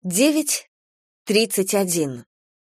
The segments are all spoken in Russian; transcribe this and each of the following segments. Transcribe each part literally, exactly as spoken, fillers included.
девять тридцать один.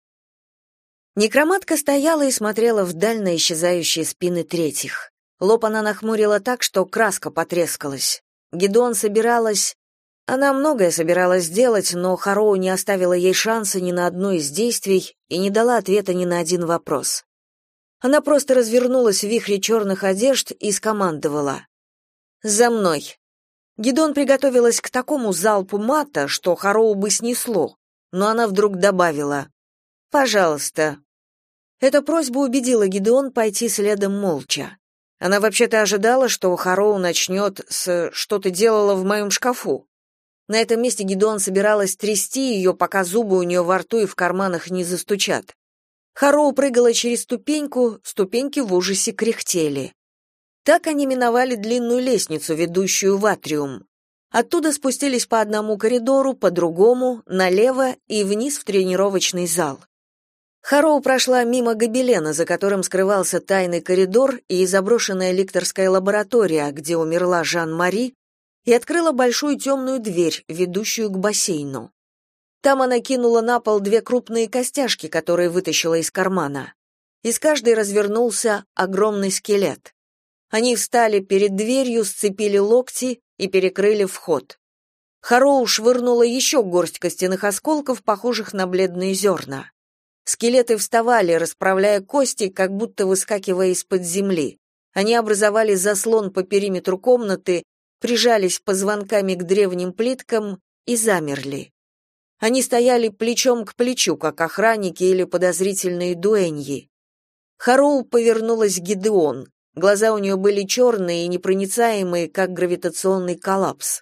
Некромантка стояла и смотрела вдаль на исчезающие спины третьих. Лоб она нахмурила так, что краска потрескалась. Гидеон собиралась... Она многое собиралась сделать, но Хароу не оставила ей шанса ни на одно из действий и не дала ответа ни на один вопрос. Она просто развернулась в вихре черных одежд и скомандовала: «За мной!». Гидеон приготовилась к такому залпу мата, что Хароу бы снесло, но она вдруг добавила: «Пожалуйста». Эта просьба убедила Гидеон пойти следом молча. Она вообще-то ожидала, что Хароу начнет с «что ты делала в моем шкафу?». На этом месте Гидеон собиралась трясти ее, пока зубы у нее во рту и в карманах не застучат. Хароу прыгала через ступеньку, ступеньки в ужасе кряхтели. Так они миновали длинную лестницу, ведущую в атриум. Оттуда спустились по одному коридору, по другому, налево и вниз в тренировочный зал. Хароу прошла мимо гобелена, за которым скрывался тайный коридор и заброшенная ликторская лаборатория, где умерла Жан-Мари, и открыла большую темную дверь, ведущую к бассейну. Там она кинула на пол две крупные костяшки, которые вытащила из кармана. Из каждой развернулся огромный скелет. Они встали перед дверью, сцепили локти и перекрыли вход. Хароу швырнула еще горсть костяных осколков, похожих на бледные зерна. Скелеты вставали, расправляя кости, как будто выскакивая из-под земли. Они образовали заслон по периметру комнаты, прижались позвонками к древним плиткам и замерли. Они стояли плечом к плечу, как охранники или подозрительные дуэньи. Хароу повернулась к Гидеон. Глаза у нее были черные и непроницаемые, как гравитационный коллапс.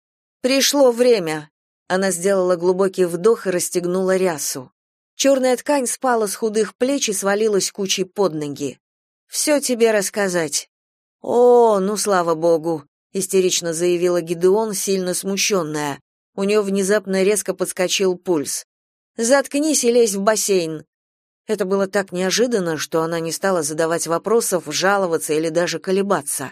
«Пришло время!» Она сделала глубокий вдох и расстегнула рясу. Черная ткань спала с худых плеч и свалилась кучей под ноги. «Все тебе рассказать». «О, ну, слава богу!» — истерично заявила Гидеон, сильно смущенная. У нее внезапно резко подскочил пульс. «Заткнись и лезь в бассейн!» Это было так неожиданно, что она не стала задавать вопросов, жаловаться или даже колебаться.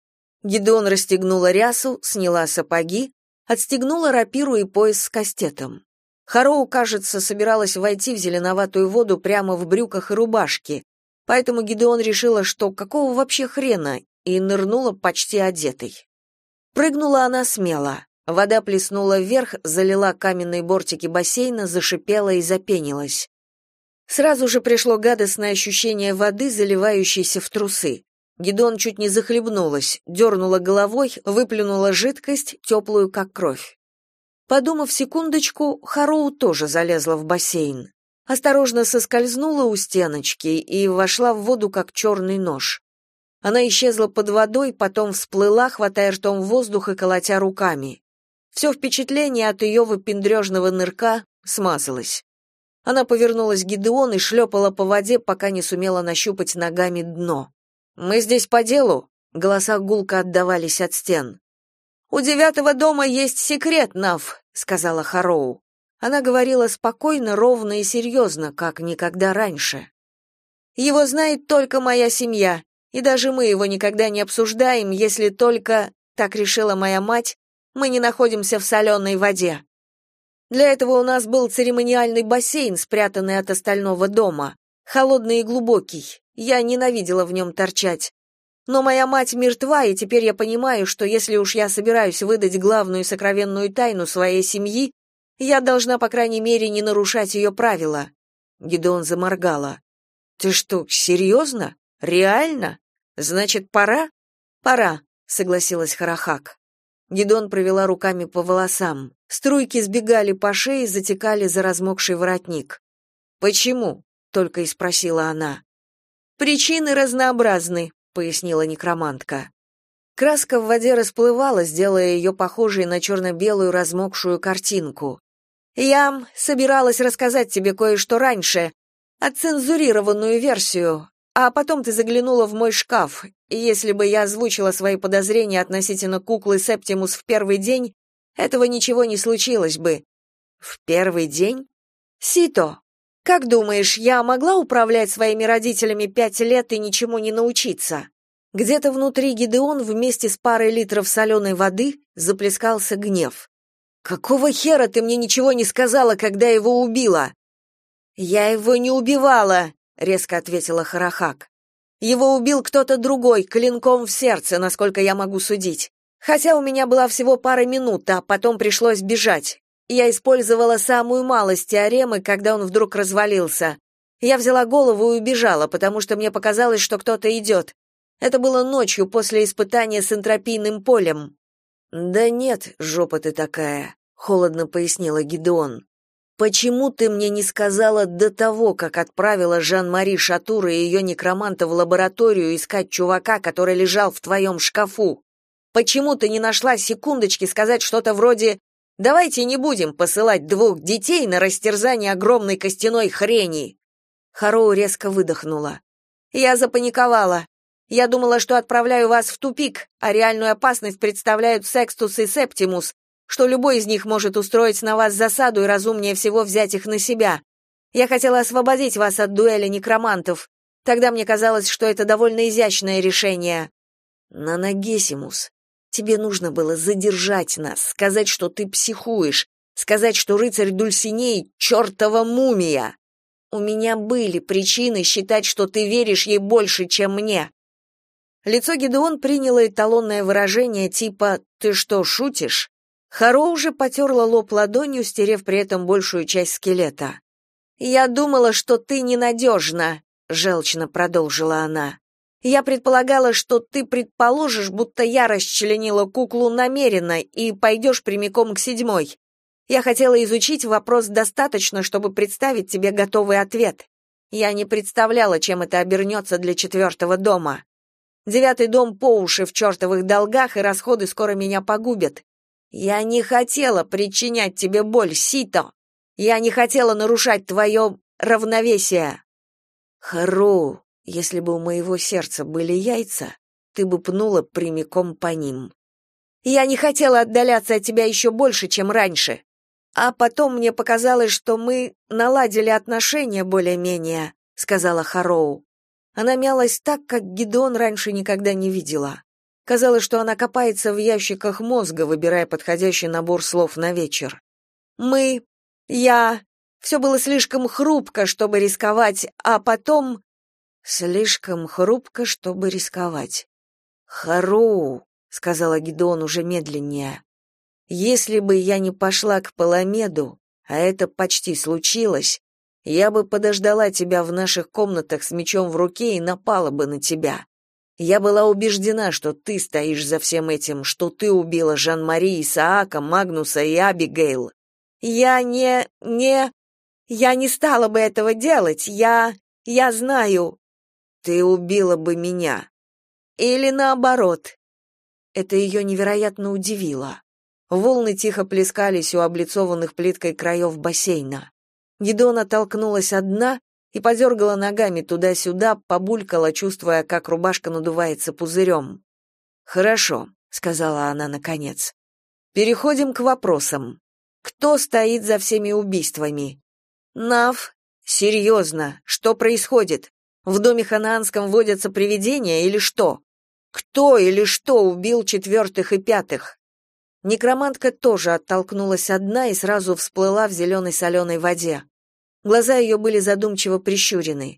Гидеон расстегнула рясу, сняла сапоги, отстегнула рапиру и пояс с кастетом. Хароу, кажется, собиралась войти в зеленоватую воду прямо в брюках и рубашке, поэтому Гидеон решила, что какого вообще хрена, и нырнула почти одетой. Прыгнула она смело. Вода плеснула вверх, залила каменные бортики бассейна, зашипела и запенилась. Сразу же пришло гадостное ощущение воды, заливающейся в трусы. Гидеон чуть не захлебнулась, дернула головой, выплюнула жидкость, теплую как кровь. Подумав секундочку, Хароу тоже залезла в бассейн. Осторожно соскользнула у стеночки и вошла в воду, как черный нож. Она исчезла под водой, потом всплыла, хватая ртом воздух и колотя руками. Все впечатление от ее выпендрежного нырка смазалось. Она повернулась к Гидеон и шлепала по воде, пока не сумела нащупать ногами дно. «Мы здесь по делу?» — голоса гулко отдавались от стен. «У девятого дома есть секрет, Нав», — сказала Хароу. Она говорила спокойно, ровно и серьезно, как никогда раньше. «Его знает только моя семья, и даже мы его никогда не обсуждаем, если только, так решила моя мать, мы не находимся в соленой воде. Для этого у нас был церемониальный бассейн, спрятанный от остального дома, холодный и глубокий. Я ненавидела в нем торчать. Но моя мать мертва, и теперь я понимаю, что если уж я собираюсь выдать главную сокровенную тайну своей семьи, я должна, по крайней мере, не нарушать ее правила». Гидеон заморгала. «Ты что, серьезно? Реально? Значит, пора?» «Пора», — согласилась Харахак. Гидеон провела руками по волосам. Струйки сбегали по шее, затекали за размокший воротник. «Почему?» — только и спросила она. «Причины разнообразны», — пояснила некромантка. Краска в воде расплывалась, делая ее похожей на черно-белую размокшую картинку. «Я собиралась рассказать тебе кое-что раньше, отцензурированную версию, а потом ты заглянула в мой шкаф, и если бы я озвучила свои подозрения относительно куклы Септимус в первый день, этого ничего не случилось бы». «В первый день?» «Сито, как думаешь, я могла управлять своими родителями пять лет и ничему не научиться?» Где-то внутри Гидеон вместе с парой литров соленой воды заплескался гнев. Какого хера ты мне ничего не сказала, когда его убила? Я его не убивала, резко ответила Харахак. Его убил кто-то другой, клинком в сердце, насколько я могу судить. Хотя у меня была всего пара минут, а потом пришлось бежать. Я использовала самую малость теоремы, когда он вдруг развалился. Я взяла голову и убежала, потому что мне показалось, что кто-то идет. Это было ночью после испытания с энтропийным полем. Да нет, жопа ты такая, холодно пояснила Гидеон. Почему ты мне не сказала до того, как отправила Жан-Мари Шатур и ее некроманта в лабораторию искать чувака, который лежал в твоем шкафу? Почему ты не нашла секундочки сказать что-то вроде «давайте не будем посылать двух детей на растерзание огромной костяной хрени»? Хароу резко выдохнула. Я запаниковала. Я думала, что отправляю вас в тупик, а реальную опасность представляют Секстус и Септимус, что любой из них может устроить на вас засаду и разумнее всего взять их на себя. Я хотела освободить вас от дуэли некромантов. Тогда мне казалось, что это довольно изящное решение. Нанагесимус, тебе нужно было задержать нас, сказать, что ты психуешь, сказать, что рыцарь Дульсиней — чертова мумия. У меня были причины считать, что ты веришь ей больше, чем мне. Лицо Гидеон приняло эталонное выражение типа «ты что, шутишь?». Хароу уже потерла лоб ладонью, стерев при этом большую часть скелета. «Я думала, что ты ненадежна», — желчно продолжила она. «Я предполагала, что ты предположишь, будто я расчленила куклу намеренно и пойдешь прямиком к седьмой. Я хотела изучить вопрос достаточно, чтобы представить тебе готовый ответ. Я не представляла, чем это обернется для четвертого дома. Девятый дом по уши в чертовых долгах, и расходы скоро меня погубят. Я не хотела причинять тебе боль, Сито. Я не хотела нарушать твое равновесие. Хароу, если бы у моего сердца были яйца, ты бы пнула прямиком по ним. Я не хотела отдаляться от тебя еще больше, чем раньше. А потом мне показалось, что мы наладили отношения более-менее, сказала Хароу. Она мялась так, как Гидеон раньше никогда не видела. Казалось, что она копается в ящиках мозга, выбирая подходящий набор слов на вечер. Мы, я, все было слишком хрупко, чтобы рисковать, а потом... Слишком хрупко, чтобы рисковать. Хароу, сказала Гидеон уже медленнее. Если бы я не пошла к Паламеду, а это почти случилось, я бы подождала тебя в наших комнатах с мечом в руке и напала бы на тебя. Я была убеждена, что ты стоишь за всем этим, что ты убила Жан-Мари, Исаака, Магнуса и Абигейл. Я не... не... Я не стала бы этого делать, я... я знаю. Ты убила бы меня. Или наоборот. Это ее невероятно удивило. Волны тихо плескались у облицованных плиткой краев бассейна. Гидеон оттолкнулась от дна и подергала ногами туда-сюда, побулькала, чувствуя, как рубашка надувается пузырем. «Хорошо», — сказала она наконец. «Переходим к вопросам. Кто стоит за всеми убийствами?» «Нав, серьезно, что происходит? В доме ханаанском водятся привидения или что? Кто или что убил четвертых и пятых?» Некромантка тоже оттолкнулась от дна и сразу всплыла в зеленой соленой воде. Глаза ее были задумчиво прищурены.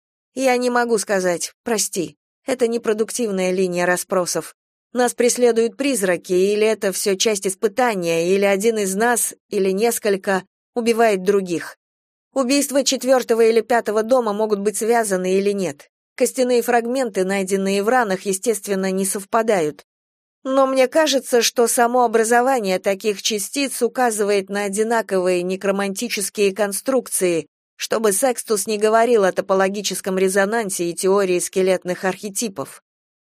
«Я не могу сказать, прости. Это непродуктивная линия расспросов. Нас преследуют призраки, или это все часть испытания, или один из нас, или несколько, убивает других. Убийства четвертого или пятого дома могут быть связаны или нет. Костяные фрагменты, найденные в ранах, естественно, не совпадают. Но мне кажется, что само образование таких частиц указывает на одинаковые некромантические конструкции, чтобы Секстус не говорил о топологическом резонансе и теории скелетных архетипов.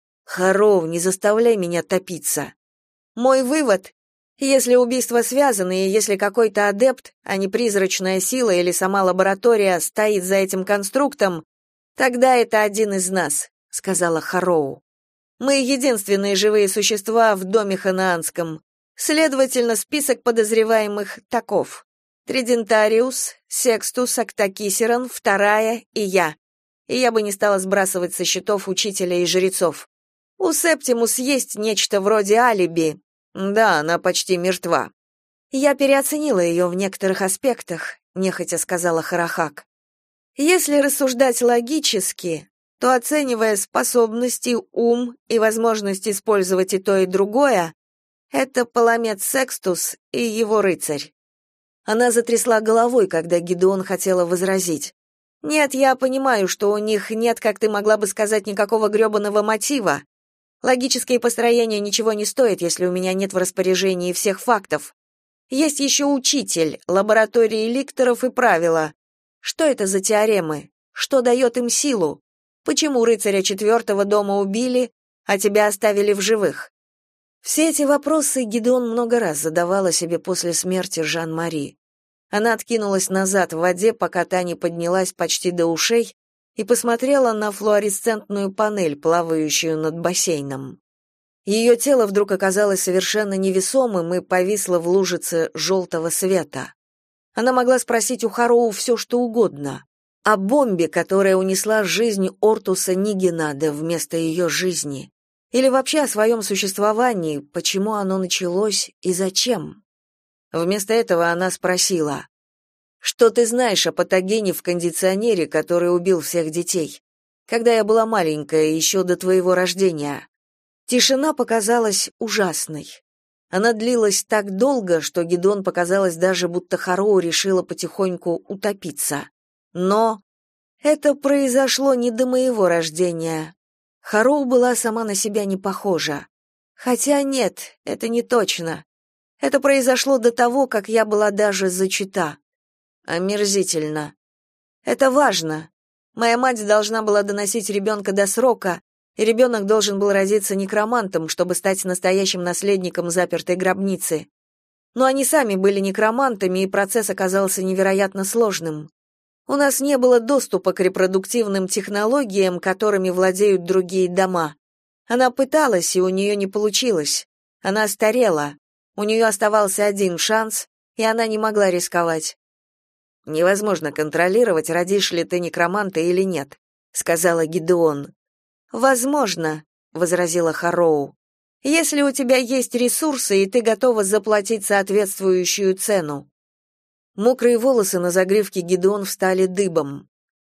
Хароу, не заставляй меня топиться. Мой вывод: если убийства связаны, и если какой-то адепт, а не призрачная сила или сама лаборатория, стоит за этим конструктом, тогда это один из нас, сказала Хароу. Мы единственные живые существа в доме ханаанском. Следовательно, список подозреваемых таков: Тридентариус, Секстус, Актакисерон, вторая и я. И я бы не стала сбрасывать со счетов учителя и жрецов. У Септимус есть нечто вроде алиби. Да, она почти мертва. Я переоценила ее в некоторых аспектах, нехотя сказала Харахак. Если рассуждать логически, то, оценивая способности, ум и возможность использовать и то, и другое, это Паламет Секстус и его рыцарь. Она затрясла головой, когда Гидеон хотела возразить. «Нет, я понимаю, что у них нет, как ты могла бы сказать, никакого грёбаного мотива. Логические построения ничего не стоят, если у меня нет в распоряжении всех фактов. Есть еще учитель, лаборатории ликторов и правила. Что это за теоремы? Что дает им силу? Почему рыцаря четвертого дома убили, а тебя оставили в живых?» Все эти вопросы Гидеон много раз задавала себе после смерти Жан-Мари. Она откинулась назад в воде, пока та не поднялась почти до ушей, и посмотрела на флуоресцентную панель, плавающую над бассейном. Ее тело вдруг оказалось совершенно невесомым и повисло в лужице желтого света. Она могла спросить у Хароу все, что угодно. О бомбе, которая унесла жизнь Ортуса Нигенада вместо ее жизни. Или вообще о своем существовании, почему оно началось и зачем. Вместо этого она спросила: «Что ты знаешь о патогене в кондиционере, который убил всех детей? Когда я была маленькая, еще до твоего рождения». Тишина показалась ужасной. Она длилась так долго, что Гидеон показалось даже, будто Хароу решила потихоньку утопиться. Но это произошло не до моего рождения. Хароу была сама на себя не похожа. Хотя нет, это не точно. Это произошло до того, как я была даже зачата. Омерзительно. Это важно. Моя мать должна была доносить ребенка до срока, и ребенок должен был родиться некромантом, чтобы стать настоящим наследником запертой гробницы. Но они сами были некромантами, и процесс оказался невероятно сложным. У нас не было доступа к репродуктивным технологиям, которыми владеют другие дома. Она пыталась, и у нее не получилось. Она старела. У нее оставался один шанс, и она не могла рисковать. «Невозможно контролировать, родишь ли ты некроманта или нет», — сказала Гидеон. «Возможно», — возразила Хароу, «если у тебя есть ресурсы, и ты готова заплатить соответствующую цену». Мокрые волосы на загривке Гидеон встали дыбом.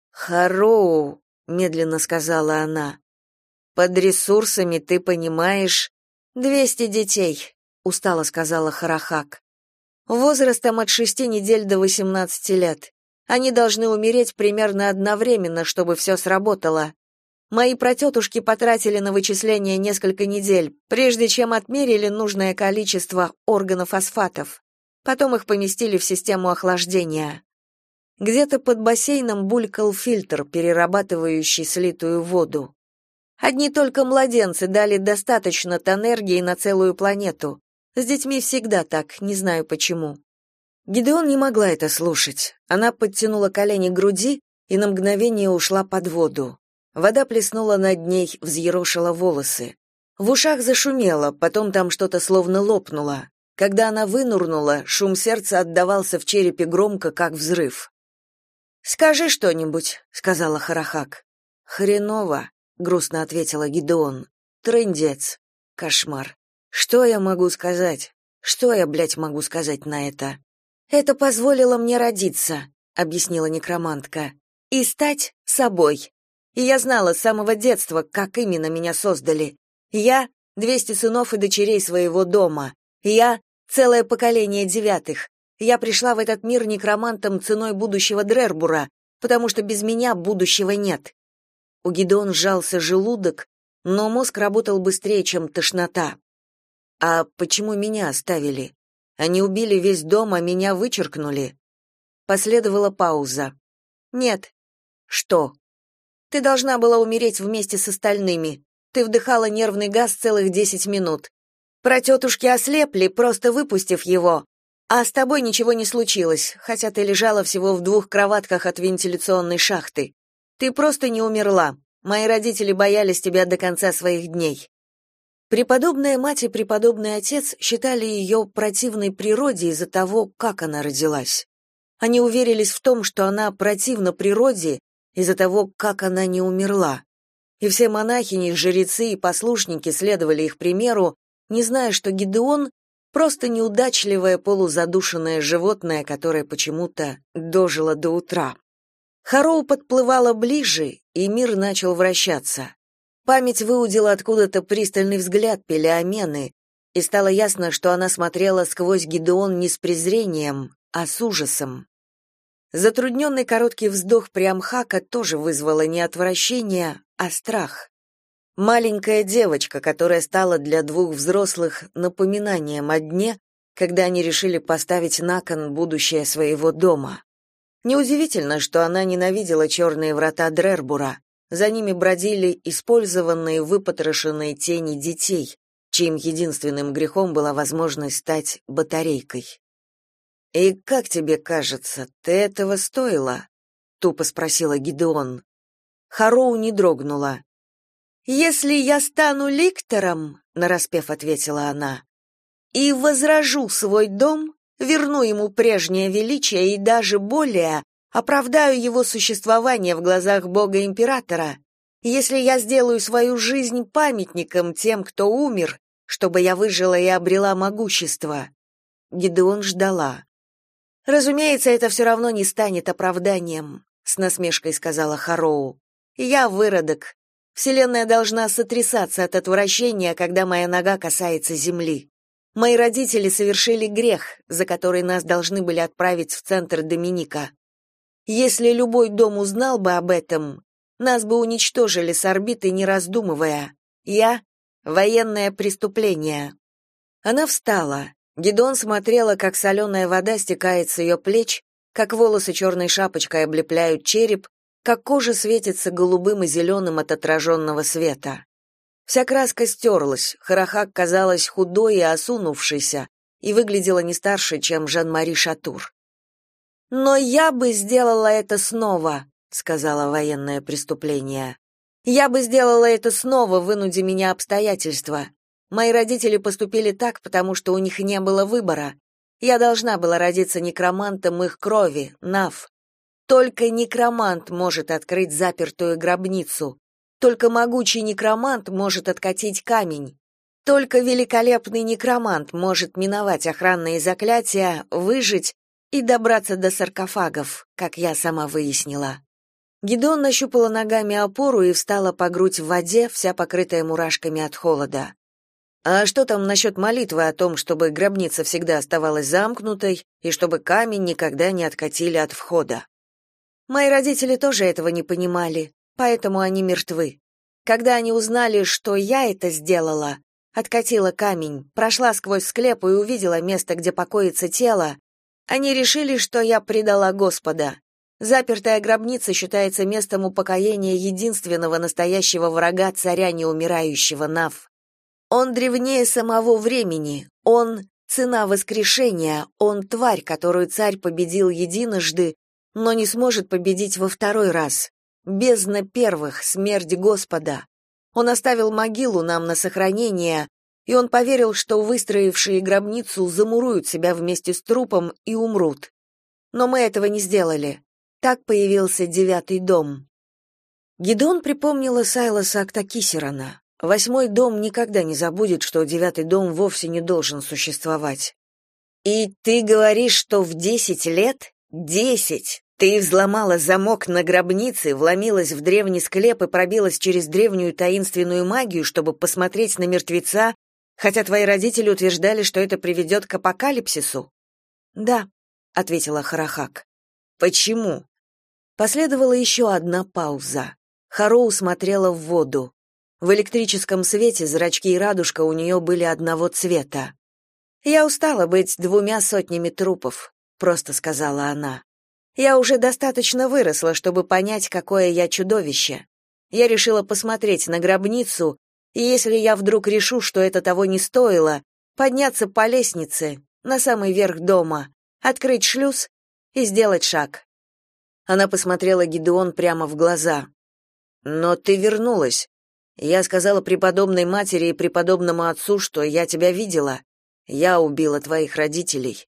«Хароу», — медленно сказала она, — «под ресурсами ты понимаешь...» «Двести детей», — устало сказала Харахак. «Возрастом от шести недель до восемнадцати лет. Они должны умереть примерно одновременно, чтобы все сработало. Мои пратетушки потратили на вычисление несколько недель, прежде чем отмерили нужное количество органофосфатов. Потом их поместили в систему охлаждения. Где-то под бассейном булькал фильтр, перерабатывающий слитую воду. Одни только младенцы дали достаточно энергии на целую планету. С детьми всегда так, не знаю почему». Гидеон не могла это слушать. Она подтянула колени к груди и на мгновение ушла под воду. Вода плеснула над ней, взъерошила волосы. В ушах зашумело, потом там что-то словно лопнуло. Когда она вынурнула, шум сердца отдавался в черепе громко, как взрыв. «Скажи что-нибудь», — сказала Харахак. «Хреново», — грустно ответила Гидеон. «Трындец. Кошмар. Что я могу сказать? Что я, блядь, могу сказать на это?» «Это позволило мне родиться», — объяснила некромантка, «и стать собой. И я знала с самого детства, как именно меня создали. Я — двести сынов и дочерей своего дома. Я — целое поколение девятых. Я пришла в этот мир некромантом ценой будущего Дрербура, потому что без меня будущего нет». У Гидеон сжался желудок, но мозг работал быстрее, чем тошнота. «А почему меня оставили? Они убили весь дом, а меня вычеркнули?» Последовала пауза. «Нет». «Что?» «Ты должна была умереть вместе с остальными. Ты вдыхала нервный газ целых десять минут. Пратетушки ослепли, просто выпустив его. А с тобой ничего не случилось, хотя ты лежала всего в двух кроватках от вентиляционной шахты. Ты просто не умерла. Мои родители боялись тебя до конца своих дней». Преподобная мать и преподобный отец считали ее противной природе из-за того, как она родилась. Они уверились в том, что она противна природе из-за того, как она не умерла. И все монахини, жрецы и послушники следовали их примеру, не зная, что Гидеон Просто неудачливое полузадушенное животное, которое почему-то дожило до утра. Хароу подплывала ближе, и мир начал вращаться. Память выудила откуда-то пристальный взгляд Пелеомены, и стало ясно, что она смотрела сквозь Гидеон не с презрением, а с ужасом. Затрудненный короткий вздох Приамхака тоже вызвало не отвращение, а страх. Маленькая девочка, которая стала для двух взрослых напоминанием о дне, когда они решили поставить на кон будущее своего дома. Неудивительно, что она ненавидела черные врата Дрербура. За ними бродили использованные, выпотрошенные тени детей, чьим единственным грехом была возможность стать батарейкой. «И как тебе кажется, ты этого стоила?» — тупо спросила Гидеон. Хароу не дрогнула. «Если я стану ликтором, — нараспев ответила она, — и возрожу свой дом, верну ему прежнее величие и даже более оправдаю его существование в глазах Бога-императора, если я сделаю свою жизнь памятником тем, кто умер, чтобы я выжила и обрела могущество». Гидеон ждала. «Разумеется, это все равно не станет оправданием», — с насмешкой сказала Хароу. «Я выродок. Вселенная должна сотрясаться от отвращения, когда моя нога касается земли. Мои родители совершили грех, за который нас должны были отправить в центр Доминика. Если любой дом узнал бы об этом, нас бы уничтожили с орбиты, не раздумывая. Я — военное преступление». Она встала. Гидеон смотрела, как соленая вода стекает с ее плеч, как волосы черной шапочкой облепляют череп, как кожа светится голубым и зеленым от отраженного света. Вся краска стерлась, Харахак казалась худой и осунувшейся и выглядела не старше, чем Жан-Мари Шатур. «Но я бы сделала это снова», — сказала военное преступление. «Я бы сделала это снова, вынуди меня обстоятельства. Мои родители поступили так, потому что у них не было выбора. Я должна была родиться некромантом их крови, Нав. Только некромант может открыть запертую гробницу. Только могучий некромант может откатить камень. Только великолепный некромант может миновать охранные заклятия, выжить и добраться до саркофагов, как я сама выяснила». Гидеон нащупала ногами опору и встала по грудь в воде, вся покрытая мурашками от холода. «А что там насчет молитвы о том, чтобы гробница всегда оставалась замкнутой и чтобы камень никогда не откатили от входа?» «Мои родители тоже этого не понимали, поэтому они мертвы. Когда они узнали, что я это сделала, откатила камень, прошла сквозь склеп и увидела место, где покоится тело, они решили, что я предала Господа. Запертая гробница считается местом упокоения единственного настоящего врага царя неумирающего Нав. Он древнее самого времени, он — цена воскрешения, он — тварь, которую царь победил единожды, но не сможет победить во второй раз. Бездна первых, смерть Господа. Он оставил могилу нам на сохранение, и он поверил, что выстроившие гробницу замуруют себя вместе с трупом и умрут. Но мы этого не сделали. Так появился девятый дом». Гидеон припомнила Сайлоса Актакисерана. Восьмой дом никогда не забудет, что девятый дом вовсе не должен существовать. «И ты говоришь, что в десять лет? Десять! Ты взломала замок на гробнице, вломилась в древний склеп и пробилась через древнюю таинственную магию, чтобы посмотреть на мертвеца, хотя твои родители утверждали, что это приведет к апокалипсису?» «Да», — ответила Харахак. «Почему?» Последовала еще одна пауза. Хароу смотрела в воду. В электрическом свете зрачки и радужка у нее были одного цвета. «Я устала быть двумя сотнями трупов», — просто сказала она. «Я уже достаточно выросла, чтобы понять, какое я чудовище. Я решила посмотреть на гробницу, и если я вдруг решу, что это того не стоило, подняться по лестнице на самый верх дома, открыть шлюз и сделать шаг». Она посмотрела Гидеон прямо в глаза. «Но ты вернулась. Я сказала преподобной матери и преподобному отцу, что я тебя видела. Я убила твоих родителей».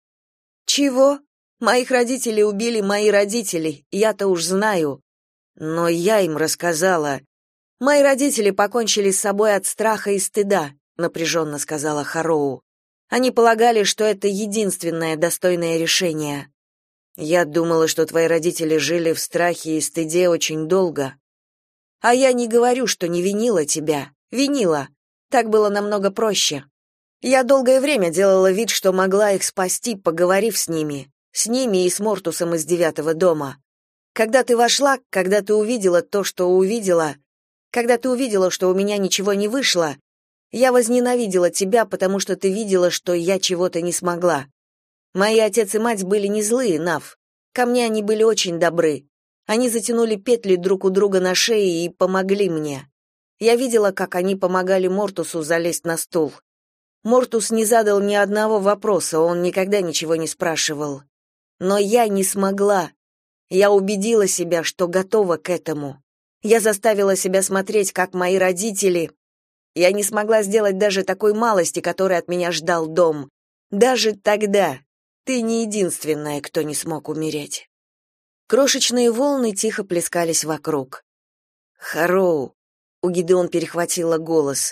«Чего? Моих родителей убили мои родители, я-то уж знаю. Но я им рассказала. Мои родители покончили с собой от страха и стыда», напряженно сказала Хароу. Они полагали, что это единственное достойное решение. Я думала, что твои родители жили в страхе и стыде очень долго. А я не говорю, что не винила тебя. Винила. Так было намного проще. Я долгое время делала вид, что могла их спасти, поговорив с ними. С ними и с Мортусом из девятого дома. Когда ты вошла, когда ты увидела то, что увидела, когда ты увидела, что у меня ничего не вышло, я возненавидела тебя, потому что ты видела, что я чего-то не смогла. Мои отец и мать были не злые, Нав. Ко мне они были очень добры. Они затянули петли друг у друга на шее и помогли мне. Я видела, как они помогали Мортусу залезть на стул. Мортус не задал ни одного вопроса, он никогда ничего не спрашивал. Но я не смогла. Я убедила себя, что готова к этому. Я заставила себя смотреть, как мои родители... Я не смогла сделать даже такой малости, которой от меня ждал дом. Даже тогда ты не единственная, кто не смог умереть. Крошечные волны тихо плескались вокруг. Хароу, у Гидеон перехватила голос.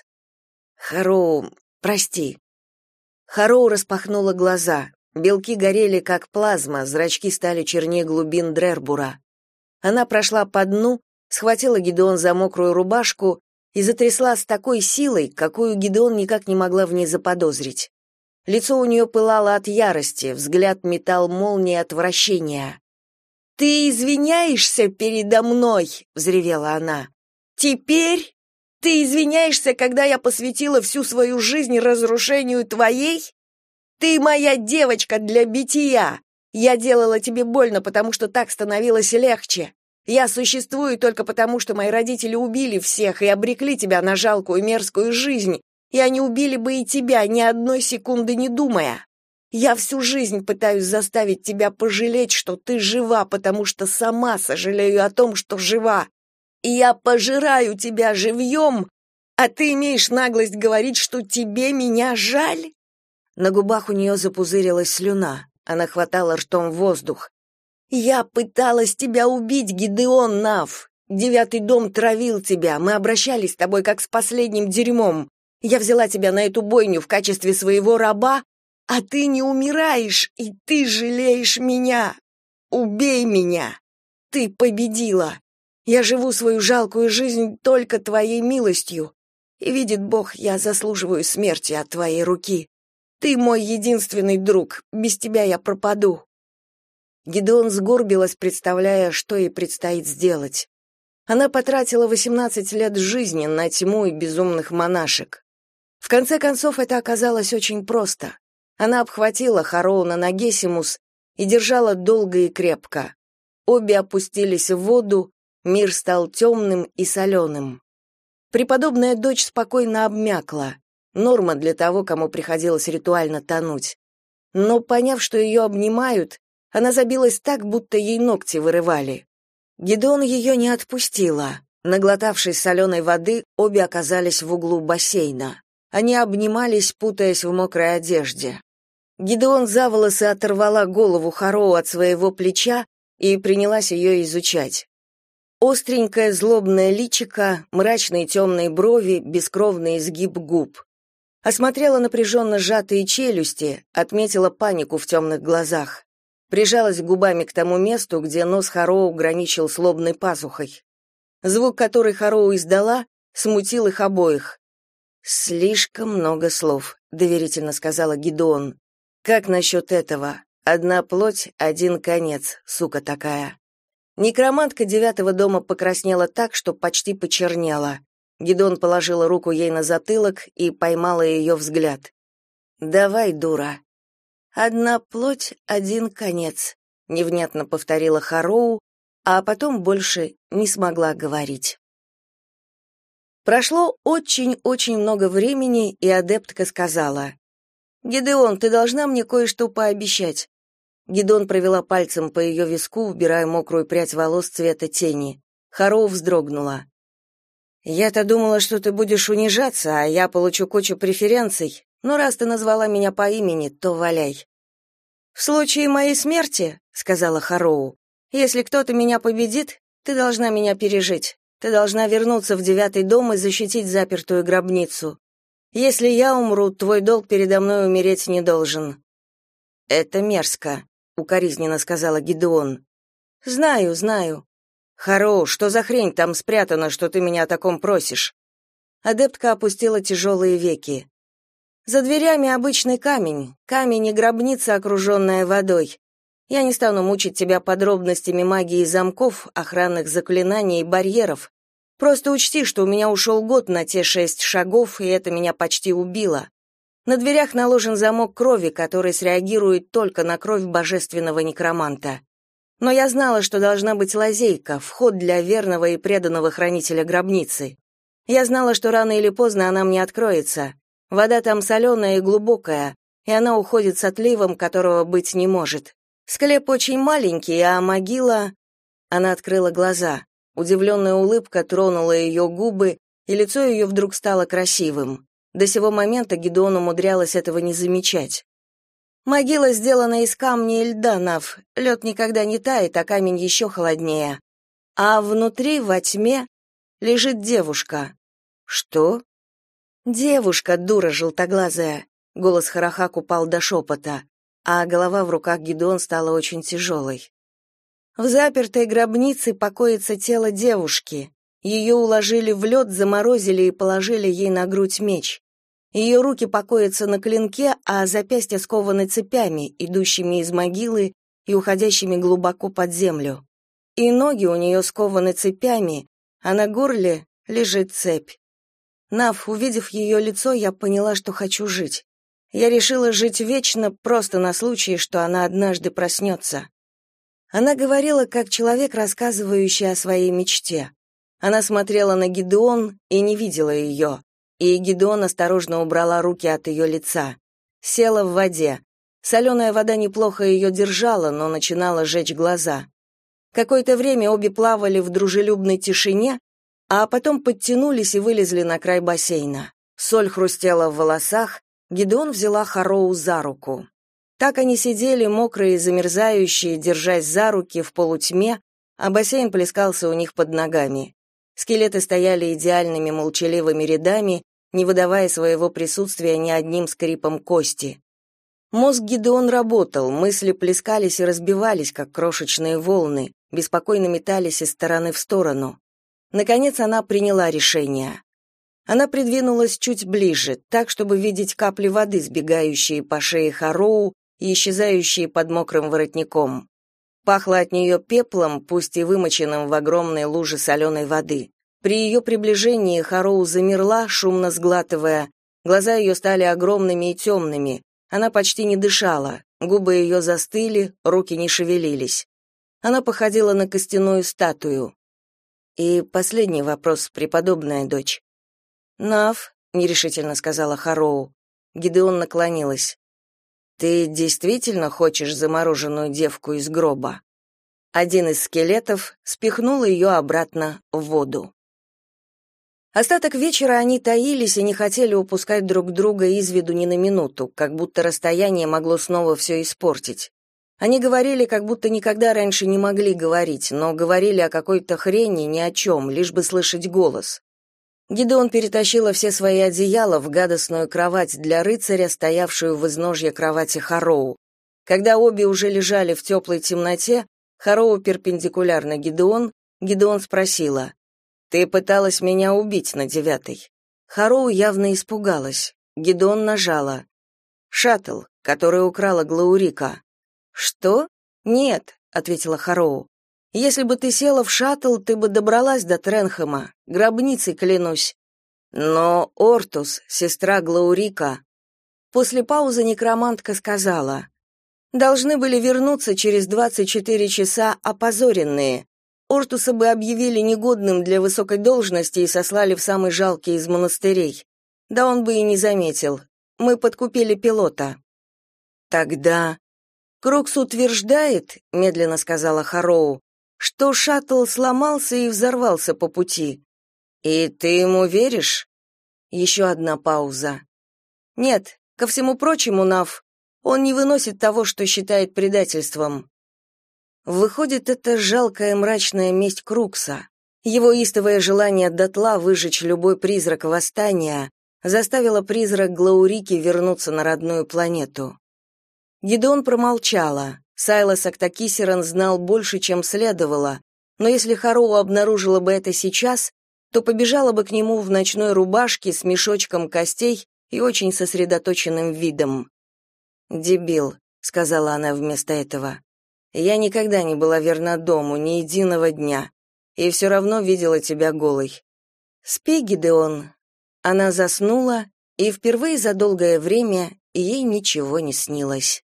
Хароу, прости. Хароу распахнула глаза. Белки горели как плазма, зрачки стали чернее глубин Дрербура. Она прошла по дну, схватила Гидеон за мокрую рубашку и затрясла с такой силой, какую Гидеон никак не могла в ней заподозрить. Лицо у нее пылало от ярости, взгляд метал молнии отвращения. «Ты извиняешься передо мной!» — взревела она. «Теперь? Ты извиняешься, когда я посвятила всю свою жизнь разрушению твоей? Ты моя девочка для бития! Я делала тебе больно, потому что так становилось легче. Я существую только потому, что мои родители убили всех и обрекли тебя на жалкую мерзкую жизнь, и они убили бы и тебя, ни одной секунды не думая. Я всю жизнь пытаюсь заставить тебя пожалеть, что ты жива, потому что сама сожалею о том, что жива. И я пожираю тебя живьем, а ты имеешь наглость говорить, что тебе меня жаль?» На губах у нее запузырилась слюна. Она хватала ртом воздух. «Я пыталась тебя убить, Гидеон Нав. Девятый дом травил тебя, мы обращались с тобой как с последним дерьмом. Я взяла тебя на эту бойню в качестве своего раба, а ты не умираешь, и ты жалеешь меня. Убей меня. Ты победила. Я живу свою жалкую жизнь только твоей милостью. И видит Бог, я заслуживаю смерти от твоей руки. Ты мой единственный друг, без тебя я пропаду». Гидеон сгорбилась, представляя, что ей предстоит сделать. Она потратила восемнадцать лет жизни на тьму и безумных монашек. В конце концов, это оказалось очень просто. Она обхватила Хароуна Нагесимус и держала долго и крепко. Обе опустились в воду, мир стал темным и соленым. Преподобная дочь спокойно обмякла. Норма для того, кому приходилось ритуально тонуть. Но, поняв, что ее обнимают, она забилась так, будто ей ногти вырывали. Гидеон ее не отпустила. Наглотавшись соленой воды, обе оказались в углу бассейна. Они обнимались, путаясь в мокрой одежде. Гидеон за волосы оторвала голову Хароу от своего плеча и принялась ее изучать. Остренькое злобное личико, мрачные темные брови, бескровный изгиб губ. Осмотрела напряженно сжатые челюсти, отметила панику в темных глазах. Прижалась губами к тому месту, где нос Хароу граничил с лобной пазухой. Звук, который Хароу издала, смутил их обоих. «Слишком много слов», — доверительно сказала Гидеон. «Как насчет этого? Одна плоть, один конец, сука такая». Некромантка девятого дома покраснела так, что почти почернела. Гидеон положила руку ей на затылок и поймала ее взгляд. «Давай, дура». «Одна плоть, один конец», — невнятно повторила Хароу, а потом больше не смогла говорить. Прошло очень-очень много времени, и адептка сказала: «Гидеон, ты должна мне кое-что пообещать». Гидеон провела пальцем по ее виску, убирая мокрую прядь волос цвета тени. Хароу вздрогнула. «Я-то думала, что ты будешь унижаться, а я получу кучу преференций, но раз ты назвала меня по имени, то валяй». «В случае моей смерти, — сказала Хароу, — если кто-то меня победит, ты должна меня пережить. Ты должна вернуться в девятый дом и защитить запертую гробницу. Если я умру, твой долг передо мной умереть не должен». «Это мерзко», — укоризненно сказала Гидеон. «Знаю, знаю». «Хароу, что за хрень там спрятана, что ты меня о таком просишь?» Адептка опустила тяжелые веки. «За дверями обычный камень, камень и гробница, окруженная водой. Я не стану мучить тебя подробностями магии замков, охранных заклинаний и барьеров. Просто учти, что у меня ушел год на те шесть шагов, и это меня почти убило. На дверях наложен замок крови, который среагирует только на кровь божественного некроманта. Но я знала, что должна быть лазейка, вход для верного и преданного хранителя гробницы. Я знала, что рано или поздно она мне откроется. Вода там соленая и глубокая, и она уходит с отливом, которого быть не может. Склеп очень маленький, а могила...» Она открыла глаза. Удивленная улыбка тронула ее губы, и лицо ее вдруг стало красивым. До сего момента Гидеон умудрялась этого не замечать. «Могила сделана из камня и льда, Нав. Лед никогда не тает, а камень еще холоднее. А внутри, во тьме, лежит девушка». «Что?» «Девушка, дура желтоглазая». Голос Харахак упал до шепота, а голова в руках Гидеон стала очень тяжелой. В запертой гробнице покоится тело девушки. Ее уложили в лед, заморозили и положили ей на грудь меч. Ее руки покоятся на клинке, а запястья скованы цепями, идущими из могилы и уходящими глубоко под землю. И ноги у нее скованы цепями, а на горле лежит цепь. Нав, увидев ее лицо, я поняла, что хочу жить. Я решила жить вечно, просто на случай, что она однажды проснется. Она говорила, как человек, рассказывающий о своей мечте. Она смотрела на Гидеон и не видела ее. И Гидеон осторожно убрала руки от ее лица. Села в воде. Соленая вода неплохо ее держала, но начинала жечь глаза. Какое-то время обе плавали в дружелюбной тишине, а потом подтянулись и вылезли на край бассейна. Соль хрустела в волосах, Гидеон взяла Хароу за руку. Так они сидели, мокрые и замерзающие, держась за руки в полутьме, а бассейн плескался у них под ногами. Скелеты стояли идеальными молчаливыми рядами, не выдавая своего присутствия ни одним скрипом кости. Мозг Гидеон работал, мысли плескались и разбивались, как крошечные волны, беспокойно метались из стороны в сторону. Наконец она приняла решение. Она придвинулась чуть ближе, так, чтобы видеть капли воды, сбегающие по шее Хароу и исчезающие под мокрым воротником. Пахло от нее пеплом, пусть и вымоченным в огромной луже соленой воды. При ее приближении Хароу замерла, шумно сглатывая. Глаза ее стали огромными и темными. Она почти не дышала, губы ее застыли, руки не шевелились. Она походила на костяную статую. И последний вопрос, преподобная дочь. «Нав», — нерешительно сказала Хароу. Гидеон наклонилась. «Ты действительно хочешь замороженную девку из гроба?» Один из скелетов спихнул ее обратно в воду. Остаток вечера они таились и не хотели упускать друг друга из виду ни на минуту, как будто расстояние могло снова все испортить. Они говорили, как будто никогда раньше не могли говорить, но говорили о какой-то хрени, ни о чем, лишь бы слышать голос. Гидеон перетащила все свои одеяла в гадостную кровать для рыцаря, стоявшую в изножье кровати Хароу. Когда обе уже лежали в теплой темноте, Хароу перпендикулярно Гидеон, Гидеон спросила: «Ты пыталась меня убить на девятой?» Хароу явно испугалась. Гидеон нажала. «Шаттл, который украла Глаурика». «Что?» «Нет», — ответила Хароу. «Если бы ты села в шаттл, ты бы добралась до Тренхэма. Гробницей клянусь». «Но Ортус, сестра Глаурика...» После паузы некромантка сказала: «Должны были вернуться через двадцать четыре часа опозоренные. Ортуса бы объявили негодным для высокой должности и сослали в самый жалкий из монастырей. Да он бы и не заметил. Мы подкупили пилота». «Тогда...» «Крукс утверждает, — медленно сказала Хароу, — что шаттл сломался и взорвался по пути. И ты ему веришь?» Еще одна пауза. «Нет, ко всему прочему, Нав, он не выносит того, что считает предательством». Выходит, это жалкая мрачная месть Крукса, его истовое желание дотла выжечь любой призрак восстания, заставила призрак Глаурики вернуться на родную планету. Гидеон промолчала. Сайлас Актакисеран знал больше, чем следовало, но если Хароу обнаружила бы это сейчас, то побежала бы к нему в ночной рубашке с мешочком костей и очень сосредоточенным видом. «Дебил», — сказала она вместо этого. «Я никогда не была верна дому, ни единого дня, и все равно видела тебя голой. Спи, Гидеон». Она заснула, и впервые за долгое время ей ничего не снилось.